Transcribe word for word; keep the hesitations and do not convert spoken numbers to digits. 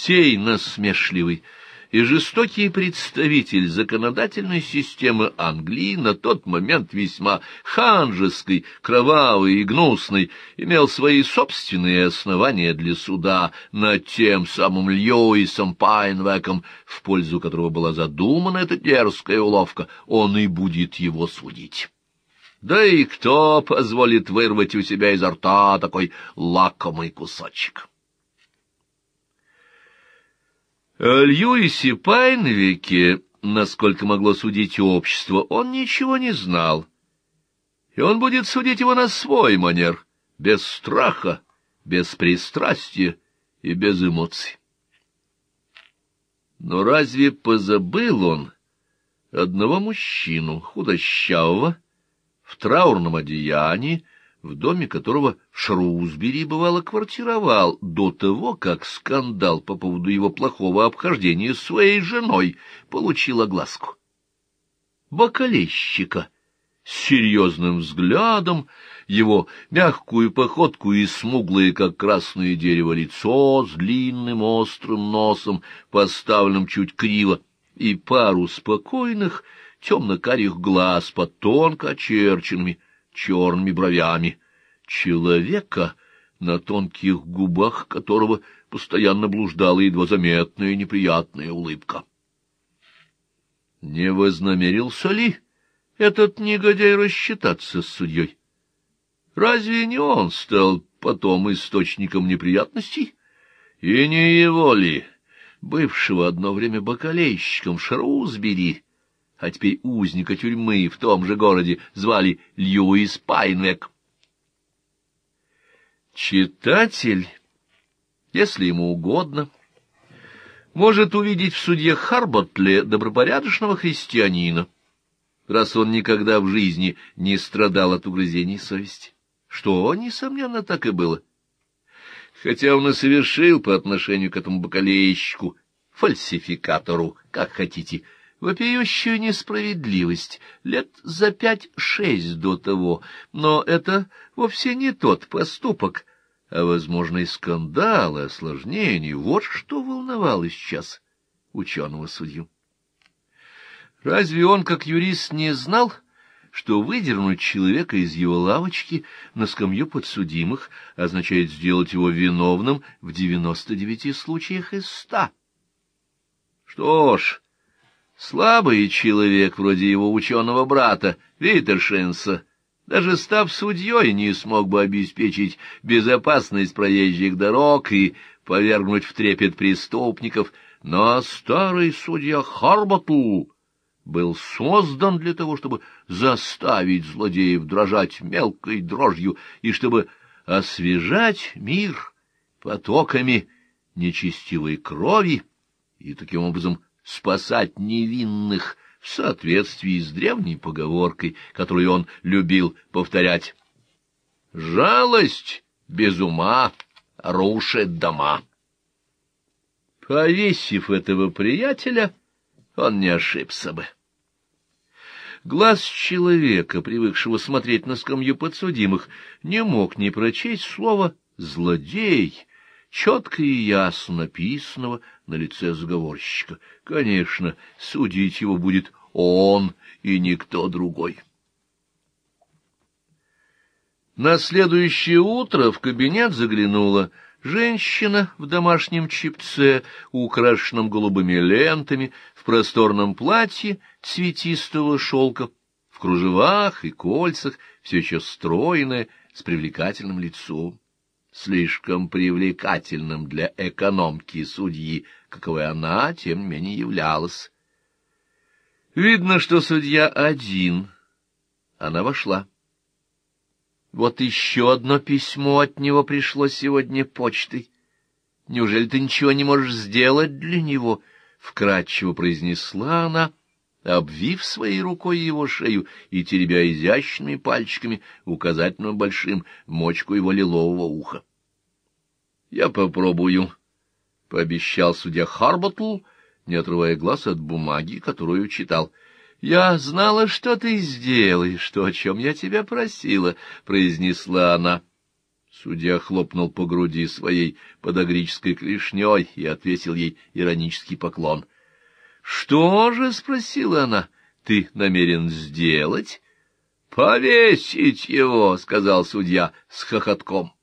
Сей насмешливый и жестокий представитель законодательной системы Англии, на тот момент весьма ханжеской, кровавой и гнусной, имел свои собственные основания для суда над тем самым Льюисом Пайнвеком, в пользу которого была задумана эта дерзкая уловка. Он и будет его судить. Да и кто позволит вырвать у себя изо рта такой лакомый кусочек? О Льюисе Пайнвеке, насколько могло судить общество, он ничего не знал, и он будет судить его на свой манер, без страха, без пристрастия и без эмоций. Но разве позабыл он одного мужчину, худощавого, в траурном одеянии, в доме которого Шрусбери, бывало, квартировал до того, как скандал по поводу его плохого обхождения с своей женой получил огласку? Бакалейщика с серьезным взглядом, его мягкую походку и смуглое, как красное дерево, лицо с длинным острым носом, поставленным чуть криво, и пару спокойных темно-карих глаз под тонко очерченными черными бровями, человека, на тонких губах которого постоянно блуждала едва заметная неприятная улыбка. Не вознамерился ли этот негодяй рассчитаться с судьей? Разве не он стал потом источником неприятностей? И не его ли, бывшего одно время бакалейщиком Шрусбери, а теперь узника тюрьмы в том же городе, звали Льюис Пайнвек? Читатель, если ему угодно, может увидеть в судье Харботтле добропорядочного христианина, раз он никогда в жизни не страдал от угрызений совести. Что, несомненно, так и было. Хотя он и совершил по отношению к этому бакалейщику, фальсификатору, как хотите, вопиющую несправедливость лет за пять-шесть до того, но это вовсе не тот поступок, а возможный скандал и осложнение. Вот что волновало сейчас ученого судью. Разве он, как юрист, не знал, что выдернуть человека из его лавочки на скамью подсудимых означает сделать его виновным в девяноста девяти случаях из ста? Что ж, слабый человек, вроде его ученого брата Витершинса, даже став судьей, не смог бы обеспечить безопасность проезжих дорог и повергнуть в трепет преступников, но старый судья Харботтл был создан для того, чтобы заставить злодеев дрожать мелкой дрожью и чтобы освежать мир потоками нечестивой крови и таким образом спасать невинных в соответствии с древней поговоркой, которую он любил повторять: «Жалость без ума рушит дома». Повесив этого приятеля, он не ошибся бы. Глаз человека, привыкшего смотреть на скамью подсудимых, не мог не прочесть слово «злодей», четко и ясно написанного на лице заговорщика. Конечно, судить его будет он и никто другой. На следующее утро в кабинет заглянула женщина в домашнем чепце, украшенном голубыми лентами, в просторном платье цветистого шелка, в кружевах и кольцах, все еще стройная, с привлекательным лицом. Слишком привлекательным для экономки судьи, каковой она, тем не менее, являлась. Видно, что судья один. Она вошла. Вот еще одно письмо от него пришло сегодня почтой. Неужели ты ничего не можешь сделать для него? — вкратчиво произнесла она, обвив своей рукой его шею и теребя изящными пальчиками, указательным и большим, мочку его лилового уха. — Я попробую, — пообещал судья Харботтл, не отрывая глаз от бумаги, которую читал. — Я знала, что ты сделаешь, то, о чем я тебя просила, — произнесла она. Судья хлопнул по груди своей подагрической клешней и отвесил ей иронический поклон. — Что же, — спросила она, — ты намерен сделать? — Повесить его, — сказал судья с хохотком.